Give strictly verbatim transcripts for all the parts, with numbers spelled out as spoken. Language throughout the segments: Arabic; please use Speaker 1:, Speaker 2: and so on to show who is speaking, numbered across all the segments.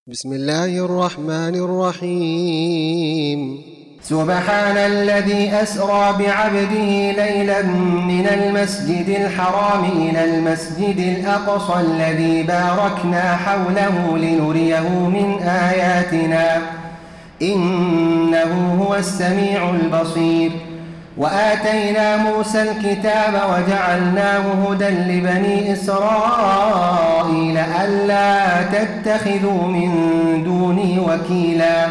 Speaker 1: بسم الله الرحمن الرحيم.
Speaker 2: سبحان الذي أسرى بعبده ليلا من المسجد الحرام إلى المسجد الأقصى الذي باركنا حوله لنريه من آياتنا إنه هو السميع البصير. وآتينا موسى الكتاب وجعلناه هدى لبني إسرائيل ألا تتخذوا من دوني وكيلا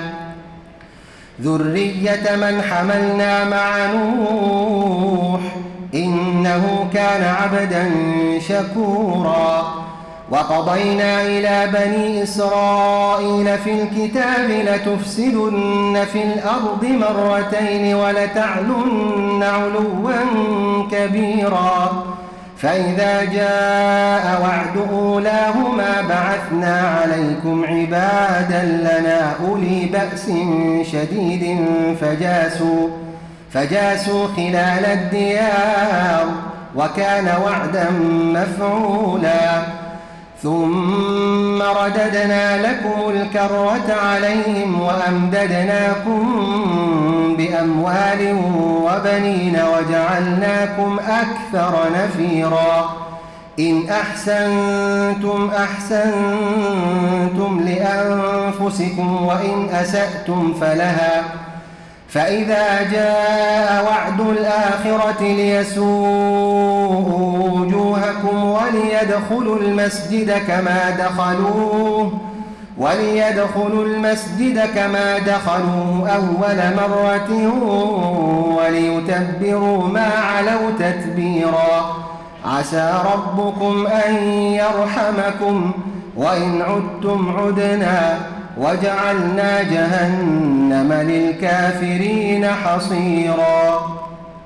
Speaker 2: ذرية من حملنا مع نوح إنه كان عبدا شكورا. وقضينا إلى بني إسرائيل في الكتاب لتفسدن في الأرض مرتين ولتعلن علوا كبيرا فإذا جاء وعد أولاهما بعثنا عليكم عبادا لنا أولي بأس شديد فجاسوا, فجاسوا خلال الديار وكان وعدا مفعولا. ثم رددنا لكم الكرة عليهم وأمددناكم بأموال وبنين وجعلناكم أكثر نفيرا. إن أحسنتم أحسنتم لأنفسكم وإن أسأتم فلها فإذا جاء وعد الآخرة ليسوءوا وجوهكم وليدخلوا المسجد كما دخلوه وليدخلوا المسجد كما دخلوه أول مرة وليتبروا ما علوا تتبيرا. عسى ربكم أن يرحمكم وإن عدتم عدنا وجعلنا جهنم للكافرين حصيرا.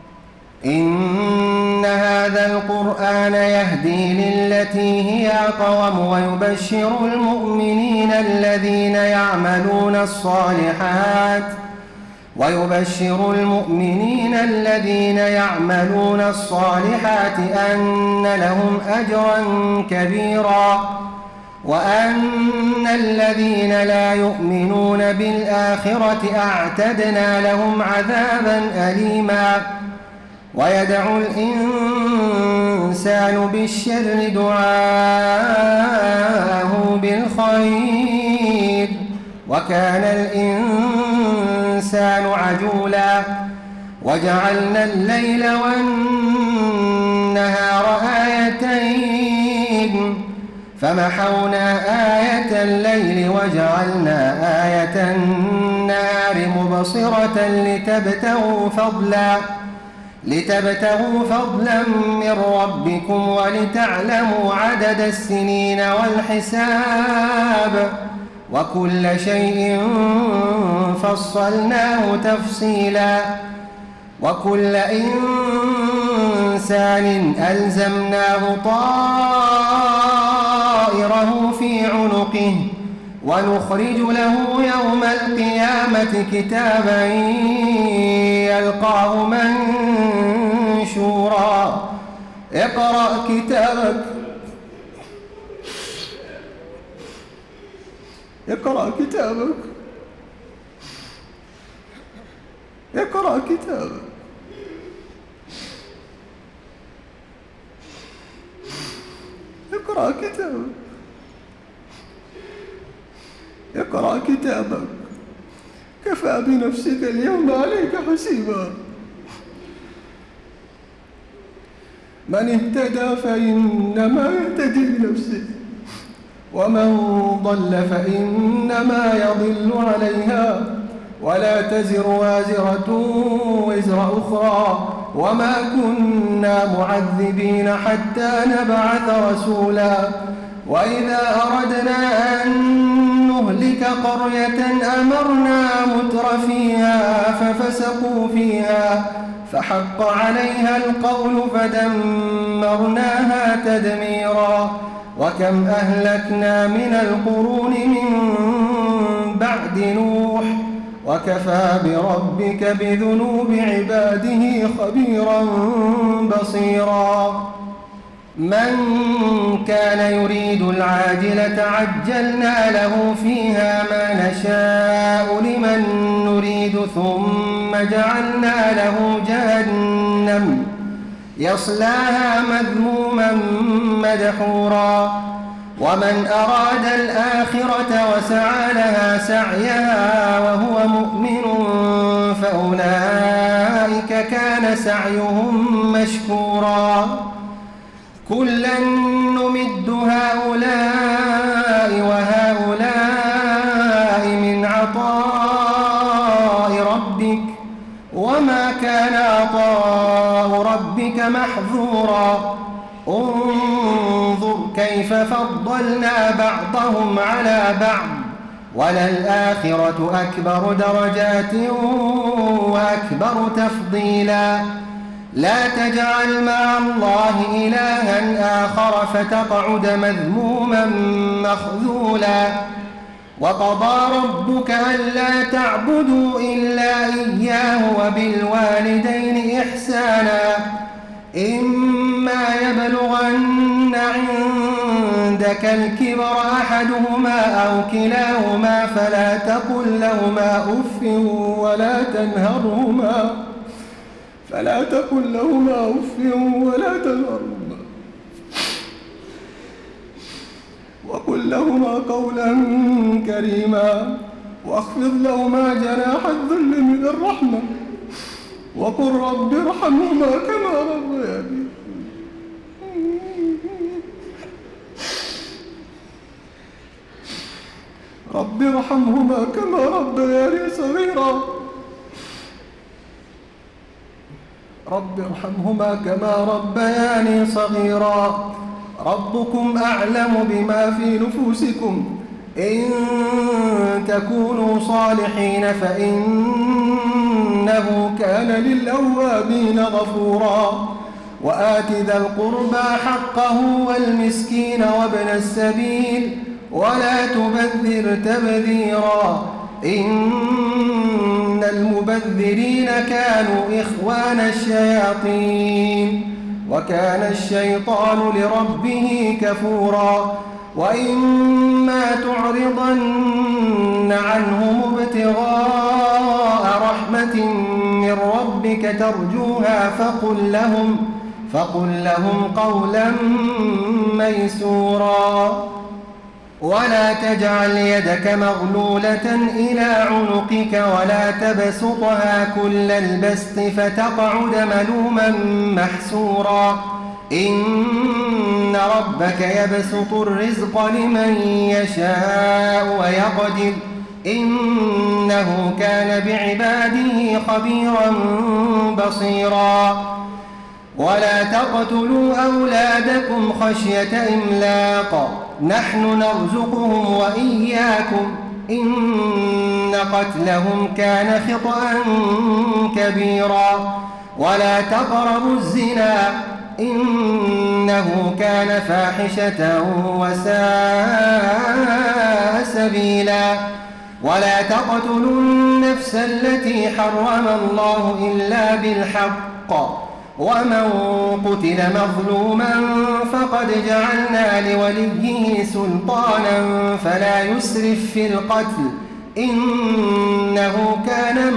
Speaker 2: إن هذا القرآن يهدي للتي هي أقوم ويبشر المؤمنين الذين يعملون الصالحات ويبشر المؤمنين الذين يعملون الصالحات أن لهم أجرا كبيرا وأن الذين لا يؤمنون بالآخرة أعتدنا لهم عذابا أليما. ويدعو الإنسان بالشر دعاءه بالخير وكان الإنسان عجولا. وجعلنا الليل والنهار آيتين فمحونا آية الليل وجعلنا آية النهار مبصرة لتبتغوا فضلا لتبتغوا فضلا من ربكم ولتعلموا عدد السنين والحساب وكل شيء فصلناه تفصيلا. وكل إنسان ألزمناه طائره في عنقه ونخرج له يوم القيامة كتابا يلقاه منشورا. اقرأ كتابك اقرأ كتابك اقرأ كتابك اقرأ كتابك اقرأ كتابك كفى بنفسك اليوم عليك حسيبا. من اهتدى فإنما يهتدي لنفسه ومن ضل فإنما يضل عليها ولا تزر وازرة وزر أخرى وما كنا معذبين حتى نبعث رسولا. وإذا أردنا أن نهلك قرية أمرنا متر فيها ففسقوا فيها فحق عليها القول فدمرناها تدميرا. وكم أهلكنا من القرون من بعد نوح وكفى بربك بذنوب عباده خبيرا بصيرا. من كان يريد العاجلة عجلنا له فيها نشاء لمن نريد ثم جعلنا له جهنم يصلاها مذموما مدحورا ومن أراد الآخرة وسعى لها سعيها وهو مؤمن فأولئك كان سعيهم مشكورا كلا نمد هؤلاء وهؤلاء من عطاء ربك وما كان عطاء ربك محظورا انظر كيف فضلنا بعضهم على بعض وللآخرة أكبر درجات وأكبر تفضيلا لا تجعل مع الله إلها آخر فتقعد مذموما مخذولا وقضى ربك ألا تعبدوا إلا إياه وبالوالدين إحسانا إما يبلغن عندك الكبر أحدهما أو كلاهما فلا تقل لهما أف ولا تنهرهما فلا تقل لهما أف ولا تنهرهما وقل لهما قولا كريما واخفض لهما جناح الذل من الرحمة وقل رب ارحمهما كما ربياني رب ارحمهما كما ربياني صغيرا رب ارحمهما كما ربياني صغيرا ربكم أعلم بما في نفوسكم إن تكونوا صالحين فإنه كان للأوابين غفورا وآت ذا القربى حقه والمسكين وابن السبيل ولا تبذر تبذيرا إن المبذرين كانوا إخوان الشياطين وكان الشيطان لربه كفورا وإما تعرضن عنهم ابتغاء رحمة من ربك ترجوها فقل لهم, فقل لهم قولا ميسورا ولا تجعل يدك مغلولة إلى عنقك ولا تبسطها كل البسط فتقعد ملوما محسورا إن ربك يبسط الرزق لمن يشاء ويقدر إنه كان بعباده خبيرا بصيرا ولا تقتلوا أولادكم خشية إملاق نحن نرزقهم وإياكم إن قتلهم كان خطأ كبيرا ولا تقربوا الزنا إنه كان فاحشة وساء سبيلا ولا تقتلوا النفس التي حرم الله إلا بالحق ومن قتل مظلوما فقد جعلنا لوليه سلطانا فلا يسرف في القتل إنه كان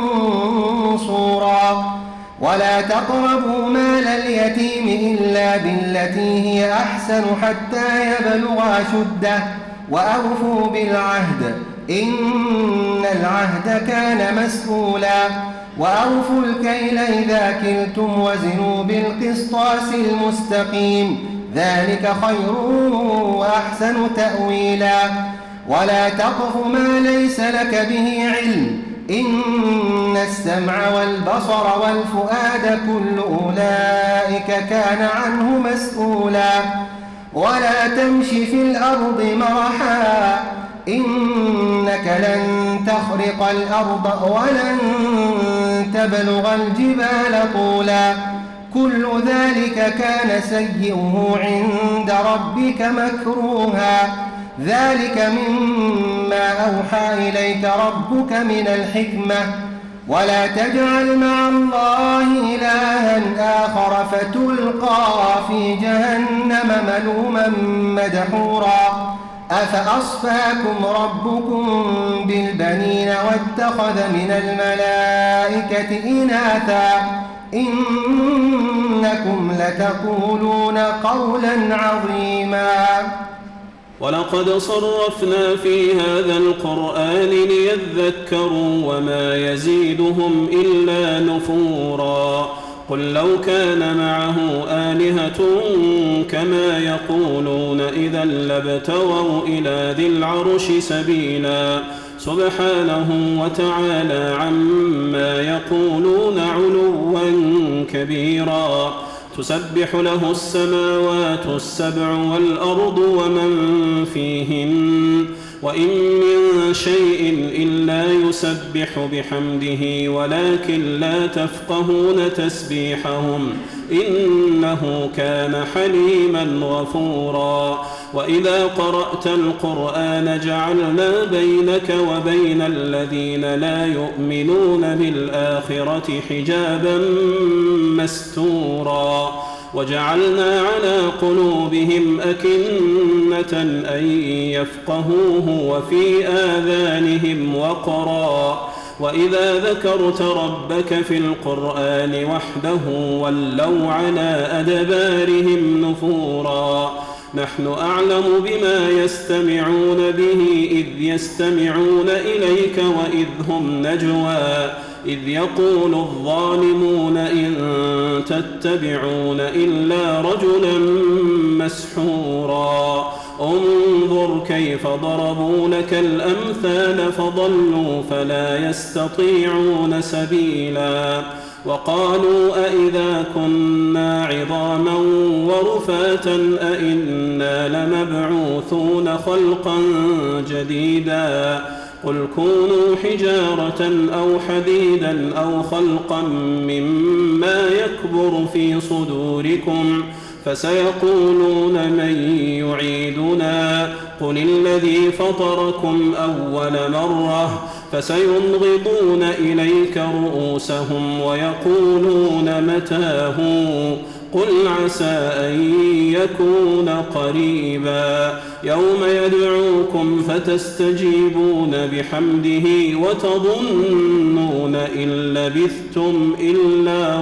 Speaker 2: منصورا ولا تقربوا مال اليتيم إلا بالتي هي أحسن حتى يبلغ أشده وأوفوا بالعهد إن العهد كان مسؤولا وأوفوا الكيل إذا كلتم وزنوا بالقسطاس المستقيم ذلك خير وأحسن تأويلا ولا تقف ما ليس لك به علم إن السمع والبصر والفؤاد كل أولئك كان عنه مسؤولا ولا تمش في الأرض مرحا إنك لن تخرق الأرض ولن تبلغ الجبال طولا كل ذلك كان سيئه عند ربك مكروها ذلك مما أوحى إليك ربك من الحكمة ولا تجعل مع الله إلها آخر فتلقى في جهنم ملوما مدحورا أفأصفاكم ربكم بالبنين واتخذ من الملائكة إناثا إنكم لتقولون قولا عظيما.
Speaker 3: ولقد صرفنا في هذا القرآن ليذكروا وما يزيدهم إلا نفورا. قل لو كان معه آلهة كما يقولون إذا لابتغوا إلى ذي العرش سبيلا سبحانه وتعالى عما يقولون علوا كبيرا. تسبح له السماوات السبع والأرض ومن فيهن وإن من شيء إلا يسبح بحمده ولكن لا تفقهون تسبيحهم إنه كان حليما غفورا. وإذا قرأت القرآن جعلنا بينك وبين الذين لا يؤمنون بالآخرة حجابا مستورا وجعلنا على قلوبهم أكنة أن يفقهوه وفي آذانهم وقرا. وإذا ذكرت ربك في القرآن وحده ولوا على أدبارهم نفورا. نحن أعلم بما يستمعون به إذ يستمعون إليك وإذ هم نجوى إذ يقول الظالمون إن تتبعون إلا رجلا مسحورا. انظر كيف ضربوا لك الأمثال فضلوا فلا يستطيعون سبيلا. وقالوا أئذا كنا عظاما ورفاتا أئنا لمبعوثون خلقا جديدا. قل كونوا حجارة أو حديدا أو خلقا مما يكبر في صدوركم فسيقولون من يعيدنا قل الذي فطركم أول مرة فسينغضون إليك رؤوسهم ويقولون متى هو قل عسى أن يكون قريبا. يوم يدعوكم فتستجيبون بحمده وتظنون إن لبثتم إلا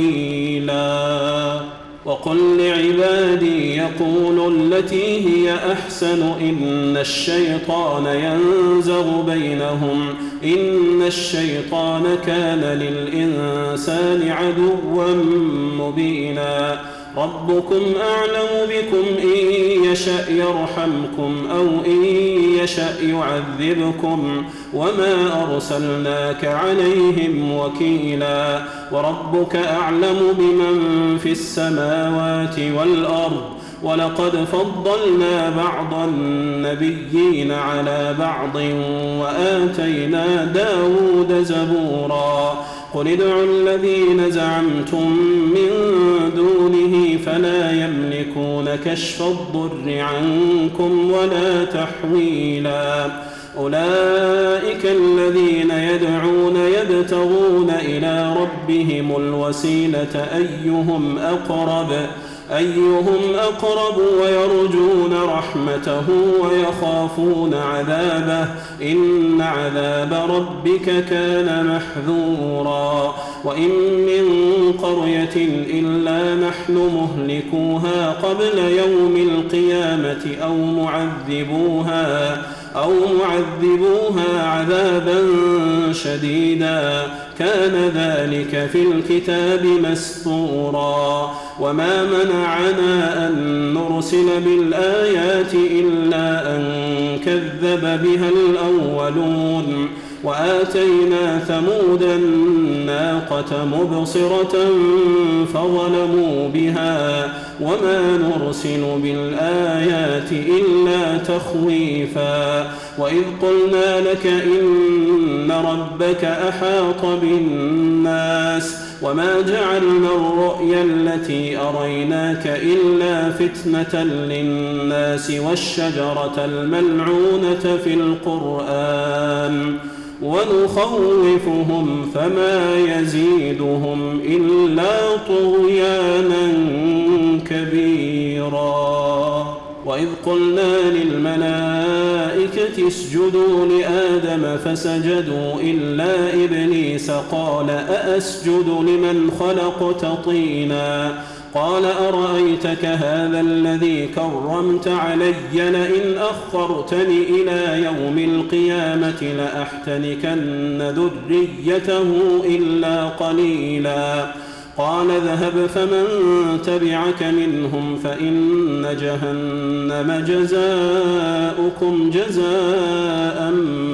Speaker 3: قليلا. وقل لعبادي يقولوا التي هي أحسن إن الشيطان ينزغ بينهم إن الشيطان كان للإنسان عدوا مبينا. ربكم أعلم بكم إن يشأ يرحمكم أو إن يشأ يعذبكم وما أرسلناك عليهم وكيلا. وربك أعلم بمن في السماوات والأرض ولقد فضلنا بعض النبيين على بعض وآتينا داود زبورا. قل ادعوا الذين زعمتم من دونه فلا يملكون كشف الضر عنكم ولا تحويلا. أولئك الذين يدعون يبتغون إلى ربهم الوسيلة أيهم أقرب أيهم أقرب ويرجون رحمته ويخافون عذابه إن عذاب ربك كان محذورا. وإن من قرية إلا نحن مهلكوها قبل يوم القيامة أو معذبوها أو معذبوها عذابا شديدا كان ذلك في الكتاب مسطورا. وما منعنا أن نرسل بالآيات إلا أن كذب بها الأولون. وآتينا ثمود الناقة مبصرة فظلموا بها وما نرسل بالآيات إلا تخويفا. وإذ قلنا لك إن ربك أحاط بالناس وما جعلنا الرؤيا التي أريناك إلا فتنة للناس والشجرة الملعونة في القرآن ونخوفهم فما يزيدهم إلا طغيانا كبيرا. وإذ قلنا للملائكة اسجدوا لآدم فسجدوا إلا إبليس قال أأسجد لمن خلقت طينا قال أرأيتك هذا الذي كرمت علي لئن أخرتني إلى يوم القيامة لأحتنكن ذريته إلا قليلا قال اذهب فمن تبعك منهم فإن جهنم جزاؤكم جزاء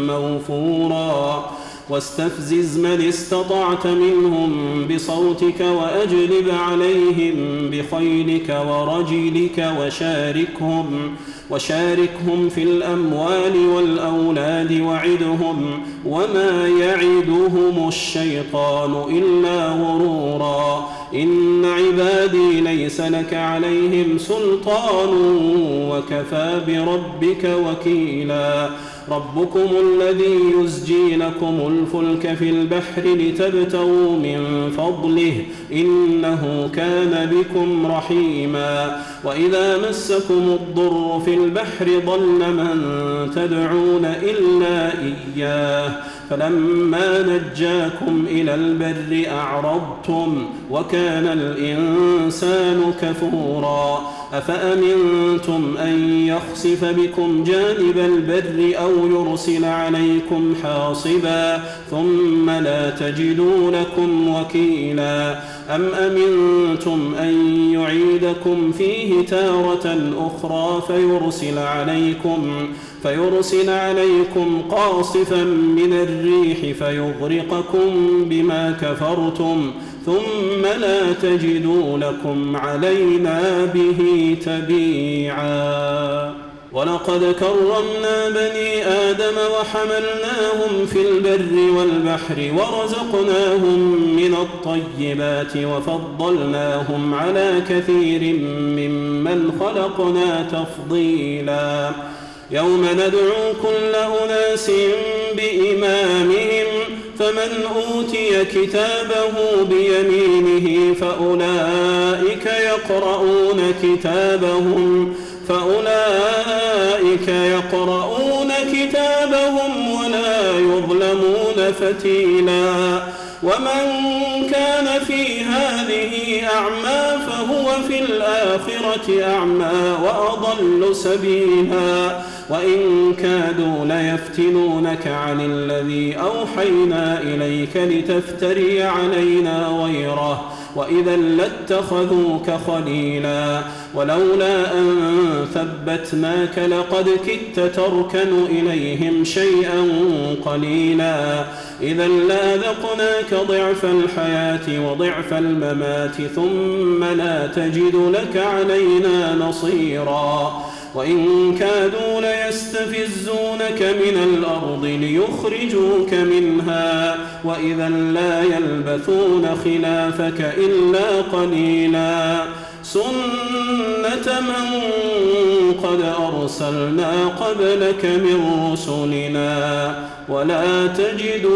Speaker 3: موفورا واستفزز من استطعت منهم بصوتك وأجلب عليهم بخيلك ورجلك وشاركهم وشاركهم في الأموال والأولاد وعدهم وما يعدهم الشيطان إلا غرورا إن عبادي ليس لك عليهم سلطان وكفى بربك وكيلا ربكم الذي يزجي لكم الفلك في البحر لتبتغوا من فضله إنه كان بكم رحيما وإذا مسكم الضر في البحر ضل من تدعون إلا إياه فلما نجاكم إلى البر أعرضتم وكان الإنسان كفورا أفأمنتم أن يخسف بكم جانب البر أو يرسل عليكم حاصبا ثم لا تجدوا لكم وكيلا أم أمنتم أن يعيدكم فيه تارة أخرى فيرسل عليكم فيرسل عليكم قاصفا من الريح فيغرقكم بما كفرتم ثم لا تجدوا لكم علينا به تبيعا ولقد كرمنا بني آدم وحملناهم في البر والبحر ورزقناهم من الطيبات وفضلناهم على كثير ممن خلقنا تفضيلا يوم ندعو كل أناس بإمامهم فمن أوتي كتابه بيمينه فأولئك يقرؤون كتابهم فأولئك يقرؤون كتابهم ولا يظلمون فتيلا ومن كان في هذه أعمى فهو في الآخرة أعمى وأضل سبيلا وإن كادوا ليفتنونك عن الذي أوحينا إليك لتفتري علينا غيره وإذا لاتخذوك خليلا ولولا أن ثبتناك لقد كدت تركن إليهم شيئا قليلا إذا لأذقناك ضعف الحياة وضعف الممات ثم لا تجد لك علينا نصيرا وإن كادوا ليستفزونك من الأرض ليخرجوك منها وإذا لا يلبثون خلافك إلا قليلا سنة من قد أرسلنا قبلك من رسلنا ولا تجد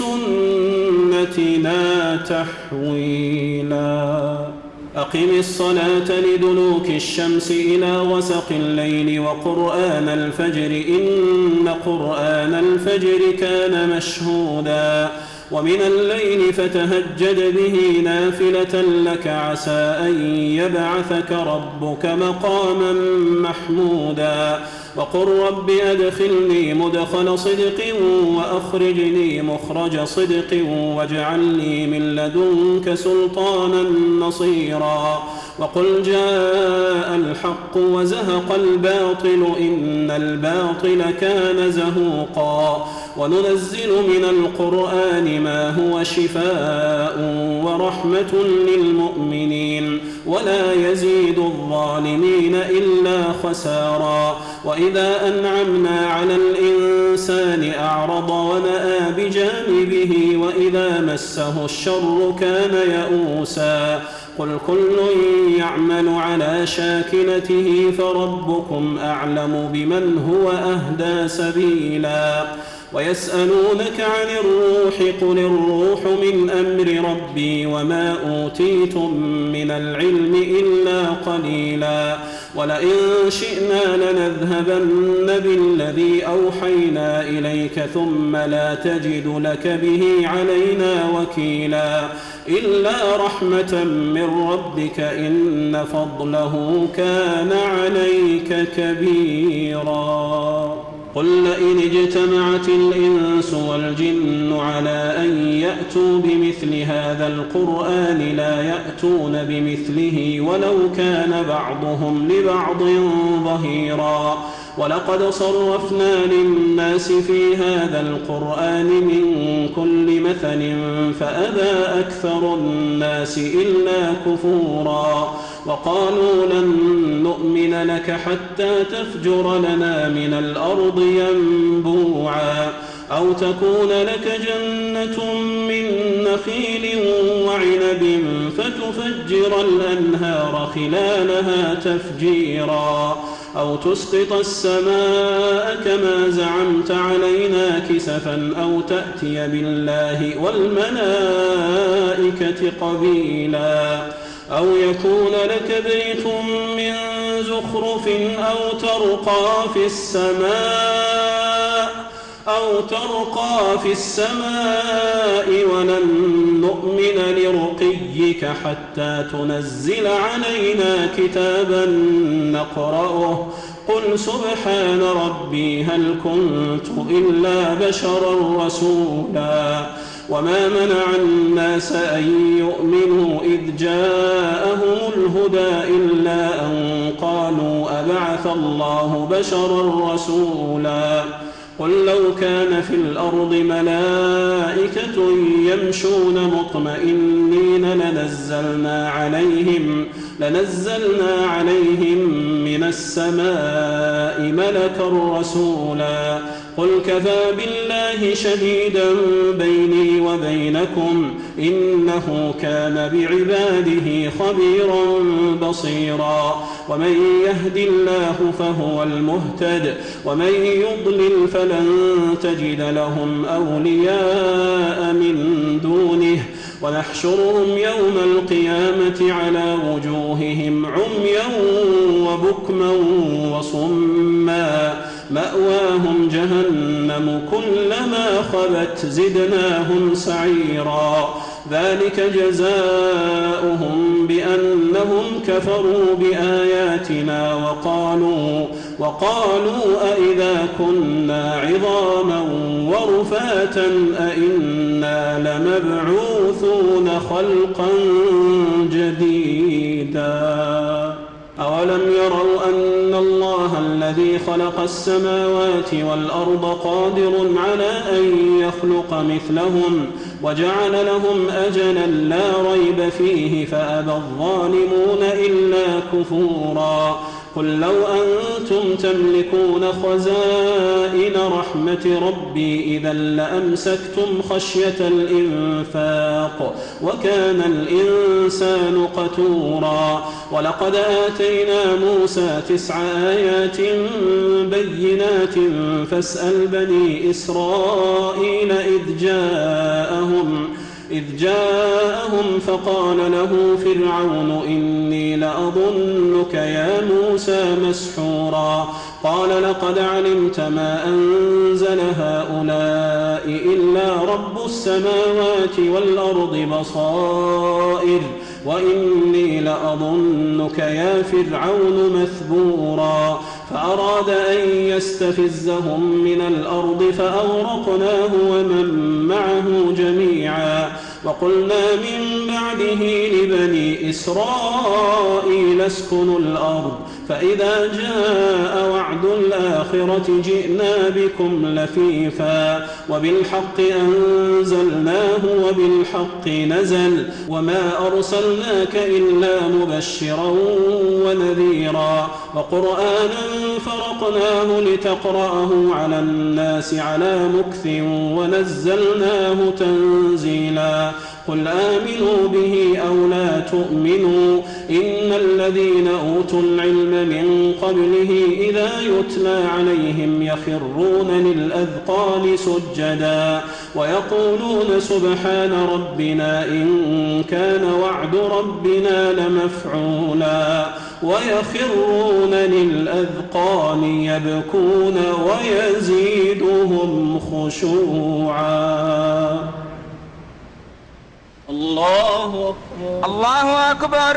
Speaker 3: لسنتنا تحويلا أقم الصلاة لدلوك الشمس إلى غسق الليل وقرآن الفجر إن قرآن الفجر كان مشهودا ومن الليل فتهجد به نافلة لك عسى أن يبعثك ربك مقاما محمودا وقل رب أدخلني مدخل صدق وأخرجني مخرج صدق واجعل لي من لدنك سلطانا نصيرا وقل جاء الحق وزهق الباطل إن الباطل كان زهوقا وننزل من القرآن ما هو شفاء ورحمة للمؤمنين ولا يزيد الظالمين إلا خسارا وإذا أنعمنا على الإنسان أعرض ونأى بجانبه وإذا مسه الشر كان يئوسا قل كل يعمل على شاكلته فربكم أعلم بمن هو أهدى سبيلا ويسألونك عن الروح قل الروح من أمر ربي وما أوتيتم من العلم إلا قليلا ولئن شئنا لنذهبن بالذي أوحينا إليك ثم لا تجد لك به علينا وكيلا إلا رحمة من ربك إن فضله كان عليك كبيرا. قل لئن اجتمعت الإنس والجن على أن يأتوا بمثل هذا القرآن لا يأتون بمثله ولو كان بعضهم لبعض ظهيرا. ولقد صرفنا للناس في هذا القرآن من كل مثل فأبى أكثر الناس إلا كفورا. وقالوا لن نؤمن لك حتى تفجر لنا من الأرض ينبوعا أو تكون لك جنة من نخيل وعنب فتفجر الأنهار خلالها تفجيرا أو تسقط السماء كما زعمت علينا كسفا أو تأتي بالله والملائكة قبيلا أو يكون لك بيت من زخرف أو ترقى في السماء أو ترقى في السماء ولن نؤمن لرقيك حتى تنزل علينا كتابا نقرأه قل سبحان ربي هل كنت إلا بشرا رسولا. وما منع الناس أن يؤمنوا إذ جاءهم الهدى إلا أن قالوا أبعث الله بشرا رسولا. قل لو كان في الأرض ملائكة يمشون مطمئنين لنزلنا عليهم لنزلنا عليهم من السماء ملكا رسولا. قل كفى بالله شهيدا بيني وبينكم إنه كان بعباده خبيرا بصيرا. ومن يهد الله فهو المهتد ومن يضلل فلن تجد لهم أولياء من دونه ونحشرهم يوم القيامة على وجوههم عميا وبكما وصما مأواهم جهنم كلما خبت زدناهم سعيرا. ذلك جزاؤهم بأنهم كفروا بآياتنا وقالوا وقالوا أئذا كنا عظاما ورفاتا أئنا لمبعوثون خلقا جديدا. أولم يروا أن الله الذي خلق السماوات والأرض قادر على أن يخلق مثلهم وجعل لهم أجلا لا ريب فيه فأبى الظالمون إلا كفورا. قل لو أنتم تملكون خزائن رحمة ربي إذا لأمسكتم خشية الإنفاق وكان الإنسان قتورا. ولقد آتينا موسى تسع آيات بينات فاسأل بني إسرائيل إذ جاءهم إذ جاءهم فقال له فرعون إني لأظنك يا موسى مسحورا. قال لقد علمت ما أنزل هؤلاء إلا رب السماوات والأرض بصائر وإني لأظنك يا فرعون مثبورا. فأراد أن يستفزهم من الأرض فأغرقناه ومن معه جميعا. وقلنا من بعده لبني إسرائيل اسكنوا الأرض فإذا جاء وعد الآخرة جئنا بكم لفيفا وبالحق أنزلناه وبالحق نزل وما أرسلناك إلا مبشرا ونذيرا وقرآنا فرقناه لتقرأه على الناس على مكث ونزلناه تنزيلا. قل آمنوا به أو لا تؤمنوا إن الذين أوتوا العلم من قبله إذا يتلى عليهم يخرون للأذقان سجدا ويقولون سبحان ربنا إن كان وعد ربنا لمفعولا ويخرون للأذقان يبكون ويزيدهم خشوعا. الله أكبر
Speaker 4: الله أكبر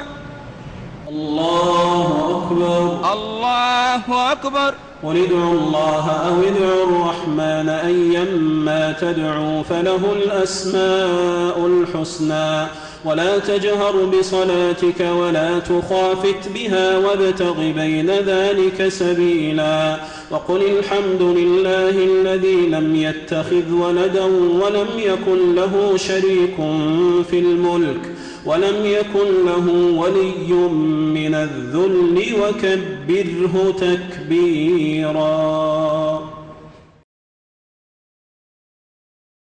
Speaker 3: الله أكبر
Speaker 4: الله أكبر.
Speaker 3: قل ادعوا الله أو ادعوا الرحمن أيما تدعوا فله الأسماء الحسنى ولا تجهر بصلاتك ولا تخافت بها وابتغ بين ذلك سبيلا وقل الحمد لله الذي لم يتخذ ولدا ولم يكن له شريك في الملك ولم يكن له ولي من الذل وكبره تكبيرا.